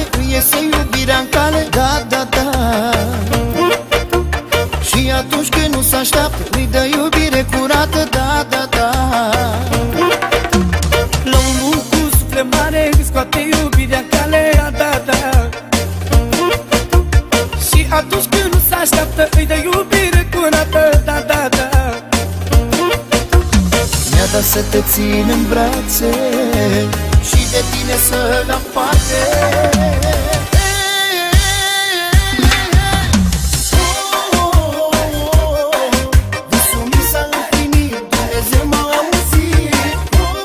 îi iese iubirea în cale. Da, da, da. Și atunci când nu se așteaptă, îi dă iubire curată. Da, da, da. La unul cu suflet mare îi scoate iubirea în cale. Da, da. Și atunci când nu se așteaptă, îi dă iubire curată. Da, da, da. Mi-a dat să te țin în brațe și de tine să-l aparte. Visul mi s-a împlinit, Dumnezeu m-a auzit.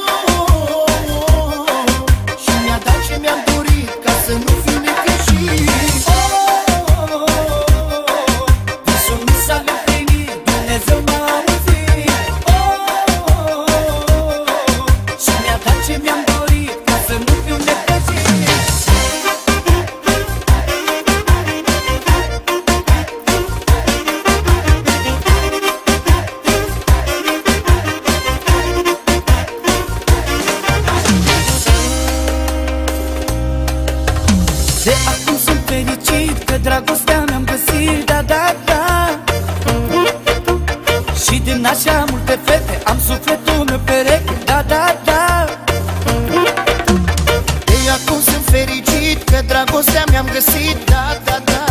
Și mi-a dat ce mi-am dorit, ca să nu fiu necăjit. Visul mi s-a împlinit, Dumnezeu m-a auzit. Și mi-a dat ce mi-am dorit, ca să nu fiu necăjit. De acum sunt fericit că dragostea mi-am găsit. Da, da, da. Și din așa multe fete am sufletul meu pereche. Da, da, da. De acum sunt fericit că dragostea mi-am găsit. Da, da, da.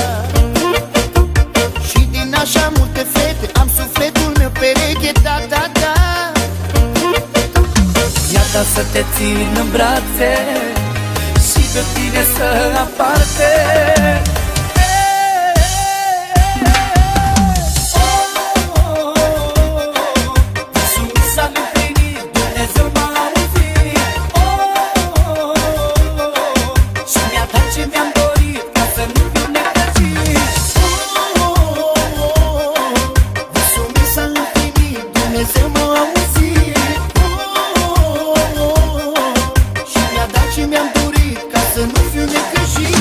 Și din așa multe fete am sufletul meu pereche. Da, da, da. Mi-a dat să te țin în brațe și de tine să aparte. Visul mi s-a împlinit, Dumnezeu m-a auzit. Și mi-a dat ce mi-am dorit, ca să nu fiu necăjit. Visul mi s-a împlinit, Dumnezeu m-a auzit. Și mi-a dat ce mi-am dorit, ca să nu fiu necăjit.